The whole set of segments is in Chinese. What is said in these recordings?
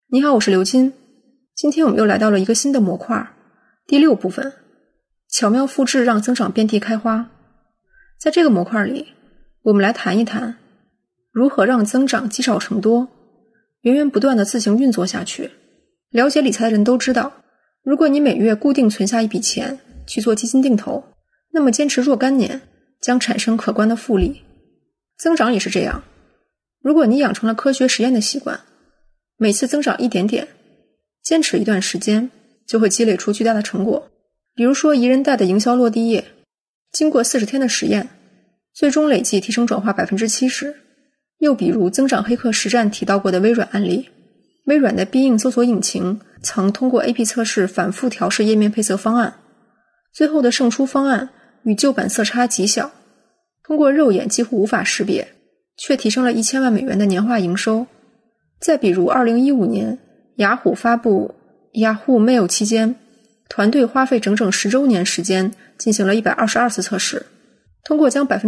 你好，我是刘金。今天我们又来到了一个新的模块，第6部分，巧妙复制让增长遍地开花。在这个模块里，我们来谈一谈如何让增长积少成多，源源不断的自行运作下去。了解理财的人都知道，如果你每月固定存下一笔钱去做基金定投，那么坚持若干年将产生可观的复利。增长也是这样，如果你养成了科学实验的习惯，每次增长一点点，坚持一段时间就会积累出巨大的成果。比如说宜人贷的营销落地页，经过40天的实验，最终累计提升转化 70%。 又比如增长黑客实战提到过的微软案例，微软的必应搜索引擎曾通过 AP 测试反复调试页面配色方案，最后的胜出方案与旧版色差极小，通过肉眼几乎无法识别，却提升了1000万美元的年化营收。再比如2015年雅虎发布 Yahoo Mail 期间，团队花费整整10周年时间进行了122次测试，通过将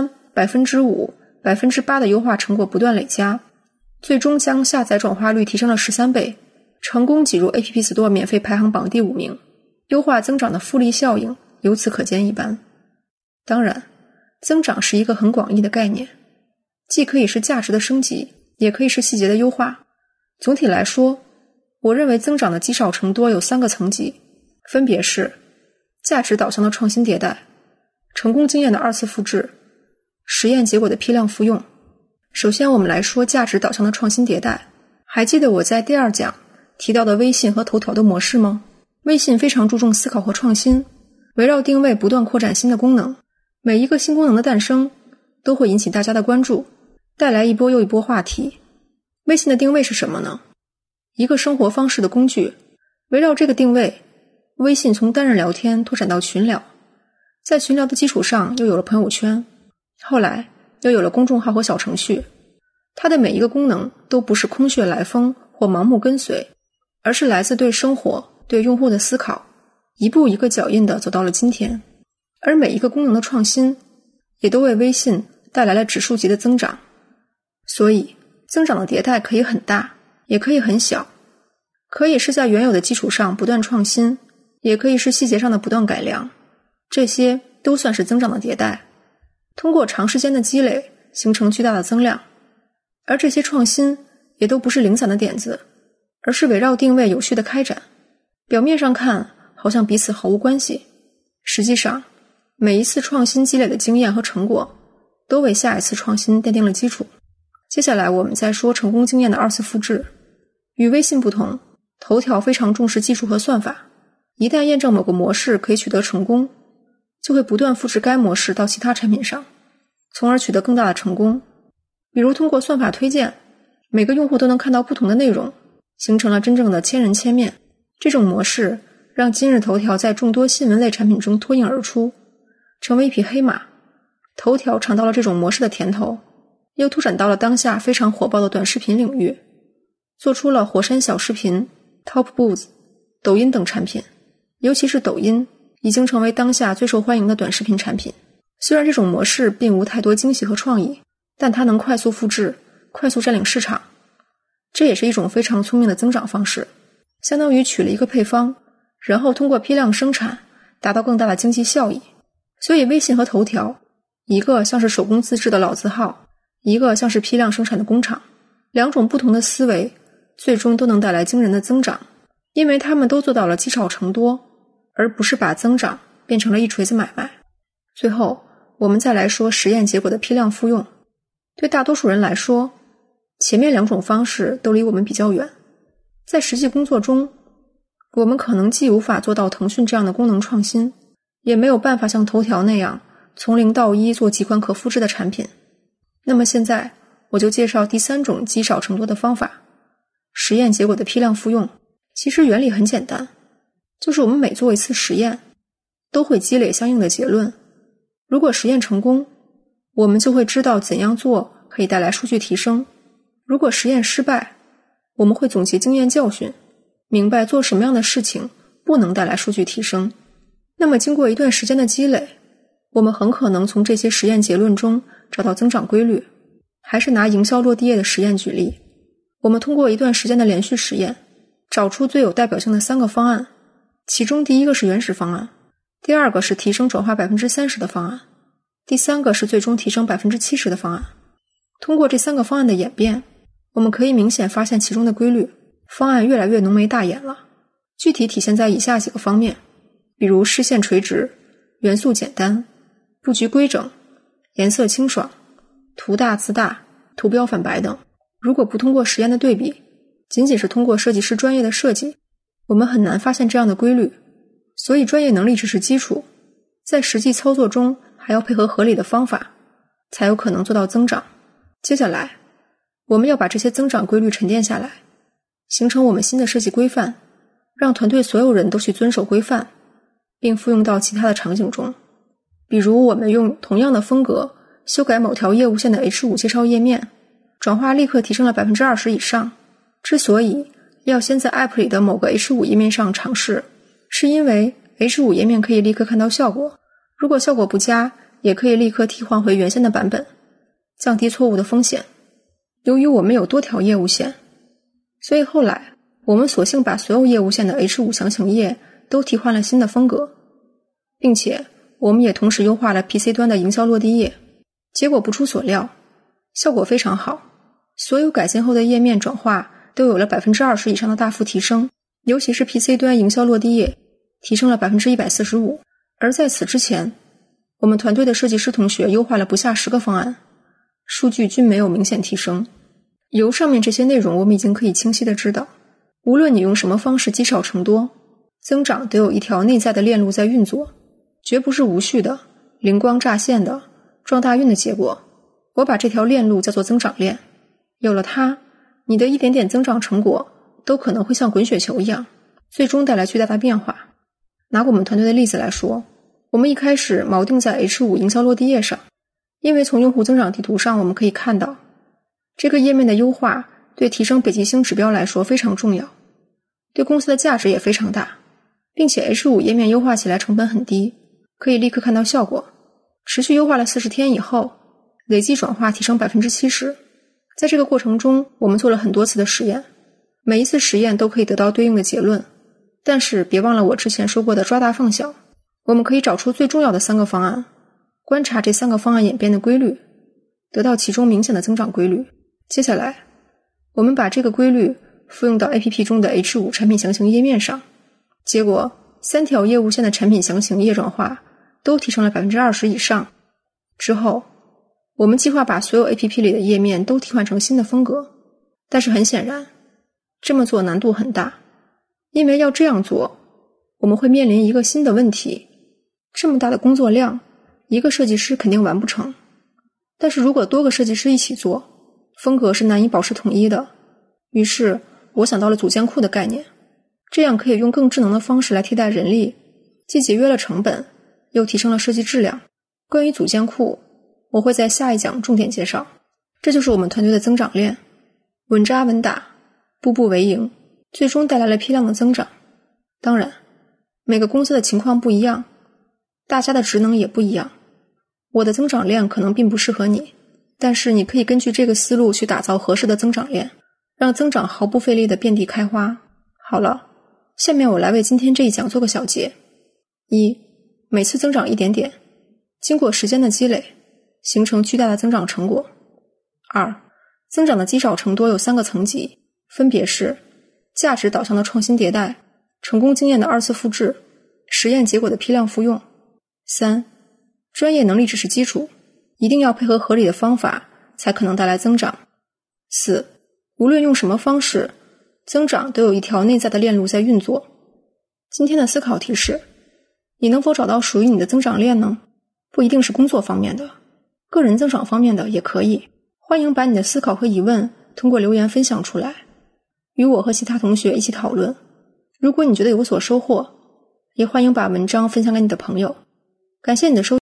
3%、5%、8% 的优化成果不断累加，最终将下载转化率提升了13倍，成功挤入 App Store 免费排行榜第5名，优化增长的复利效应由此可见一斑。当然，增长是一个很广义的概念，既可以是价值的升级，也可以是细节的优化。总体来说，我认为增长的积少成多有3个层级，分别是价值导向的创新迭代、成功经验的2次复制、实验结果的批量复用。首先我们来说价值导向的创新迭代。还记得我在第2讲提到的微信和头条的模式吗？微信非常注重思考和创新，围绕定位不断扩展新的功能，每一个新功能的诞生都会引起大家的关注，带来一波又一波话题。微信的定位是什么呢？一个生活方式的工具。围绕这个定位，微信从单人聊天拓展到群聊，在群聊的基础上又有了朋友圈，后来又有了公众号和小程序。它的每一个功能都不是空穴来风或盲目跟随，而是来自对生活、对用户的思考，一步一个脚印地走到了今天。而每一个功能的创新也都为微信带来了指数级的增长。所以增长的迭代可以很大，也可以很小，可以是在原有的基础上不断创新，也可以是细节上的不断改良，这些都算是增长的迭代。通过长时间的积累形成巨大的增量，而这些创新也都不是零散的点子，而是围绕定位有序的开展。表面上看好像彼此毫无关系，实际上每一次创新积累的经验和成果都为下一次创新奠定了基础。接下来我们再说成功经验的2次复制。与微信不同，头条非常重视技术和算法，一旦验证某个模式可以取得成功，就会不断复制该模式到其他产品上，从而取得更大的成功。比如通过算法推荐，每个用户都能看到不同的内容，形成了真正的千人千面。这种模式让今日头条在众多新闻类产品中脱颖而出，成为一匹黑马。头条尝到了这种模式的甜头，又拓展到了当下非常火爆的短视频领域，做出了火山小视频、Top Boost、抖音等产品。尤其是抖音已经成为当下最受欢迎的短视频产品。虽然这种模式并无太多惊喜和创意，但它能快速复制，快速占领市场，这也是一种非常聪明的增长方式，相当于取了一个配方，然后通过批量生产达到更大的经济效益。所以微信和头条，一个像是手工自制的老字号，一个像是批量生产的工厂，两种不同的思维最终都能带来惊人的增长，因为他们都做到了积少成多，而不是把增长变成了一锤子买卖。最后我们再来说实验结果的批量复用。对大多数人来说，前面2种方式都离我们比较远，在实际工作中，我们可能既无法做到腾讯这样的功能创新，也没有办法像头条那样从0到1做几款可复制的产品。那么现在我就介绍第3种积少成多的方法，实验结果的批量复用。其实原理很简单，就是我们每做一次实验都会积累相应的结论，如果实验成功，我们就会知道怎样做可以带来数据提升。如果实验失败，我们会总结经验教训，明白做什么样的事情不能带来数据提升。那么经过一段时间的积累，我们很可能从这些实验结论中找到增长规律。还是拿营销落地页的实验举例， 我们通过一段时间的连续实验，找出最有代表性的3个方案，其中第一个是原始方案，第二个是提升转化 30% 的方案，第三个是最终提升 70% 的方案。通过这3个方案的演变，我们可以明显发现其中的规律，方案越来越浓眉大眼了。具体体现在以下几个方面，比如视线垂直、元素简单、布局规整、颜色清爽、图大字大、图标反白等。如果不通过实验的对比，仅仅是通过设计师专业的设计，我们很难发现这样的规律。所以专业能力只是基础，在实际操作中还要配合合理的方法，才有可能做到增长。接下来，我们要把这些增长规律沉淀下来，形成我们新的设计规范，让团队所有人都去遵守规范，并复用到其他的场景中。比如我们用同样的风格修改某条业务线的 H5 介绍页面，转化立刻提升了 20% 以上。之所以要先在 App 里的某个 H5 页面上尝试，是因为 H5 页面可以立刻看到效果，如果效果不佳，也可以立刻替换回原先的版本，降低错误的风险。由于我们有多条业务线，所以后来我们索性把所有业务线的 H5 详情页都替换了新的风格，并且我们也同时优化了 PC 端的营销落地页。结果不出所料，效果非常好，所有改进后的页面转化都有了 20% 以上的大幅提升，尤其是 PC 端营销落地页提升了 145%。 而在此之前，我们团队的设计师同学优化了不下10个方案，数据均没有明显提升。由上面这些内容，我们已经可以清晰地知道，无论你用什么方式积少成多，增长都有一条内在的链路在运作，绝不是无序的、灵光乍现的、撞大运的结果。我把这条链路叫做增长链，有了它，你的一点点增长成果都可能会像滚雪球一样，最终带来巨大的变化。拿我们团队的例子来说，我们一开始锚定在 H5 营销落地页上，因为从用户增长地图上我们可以看到，这个页面的优化对提升北极星指标来说非常重要，对公司的价值也非常大，并且 H5 页面优化起来成本很低，可以立刻看到效果。持续优化了40天以后，累计转化提升 70%。 在这个过程中，我们做了很多次的实验，每一次实验都可以得到对应的结论，但是别忘了我之前说过的抓大放小，我们可以找出最重要的3个方案，观察这3个方案演变的规律，得到其中明显的增长规律。接下来，我们把这个规律复用到 APP 中的 H5 产品详情页面上，结果3条业务线的产品详情页转化都提升了 20% 以上。之后，我们计划把所有 APP 里的页面都替换成新的风格，但是很显然，这么做难度很大，因为要这样做，我们会面临一个新的问题，这么大的工作量，一个设计师肯定完不成。但是如果多个设计师一起做，风格是难以保持统一的。于是我想到了组件库的概念，这样可以用更智能的方式来替代人力，既节约了成本，又提升了设计质量。关于组件库，我会在下一讲重点介绍。这就是我们团队的增长链，稳扎稳打，步步为营，最终带来了批量的增长。当然，每个公司的情况不一样，大家的职能也不一样，我的增长链可能并不适合你，但是你可以根据这个思路去打造合适的增长链，让增长毫不费力的遍地开花。好了，下面我来为今天这一讲做个小结。1. 每次增长一点点，经过时间的积累，形成巨大的增长成果。2. 增长的积少成多有3个层级，分别是价值导向的创新迭代、成功经验的2次复制、实验结果的批量复用。3. 专业能力只是基础，一定要配合合理的方法，才可能带来增长。4. 无论用什么方式，增长都有一条内在的链路在运作。今天的思考题是，你能否找到属于你的增长链呢？不一定是工作方面的，个人增长方面的也可以。欢迎把你的思考和疑问通过留言分享出来，与我和其他同学一起讨论。如果你觉得有所收获，也欢迎把文章分享给你的朋友。感谢你的收听。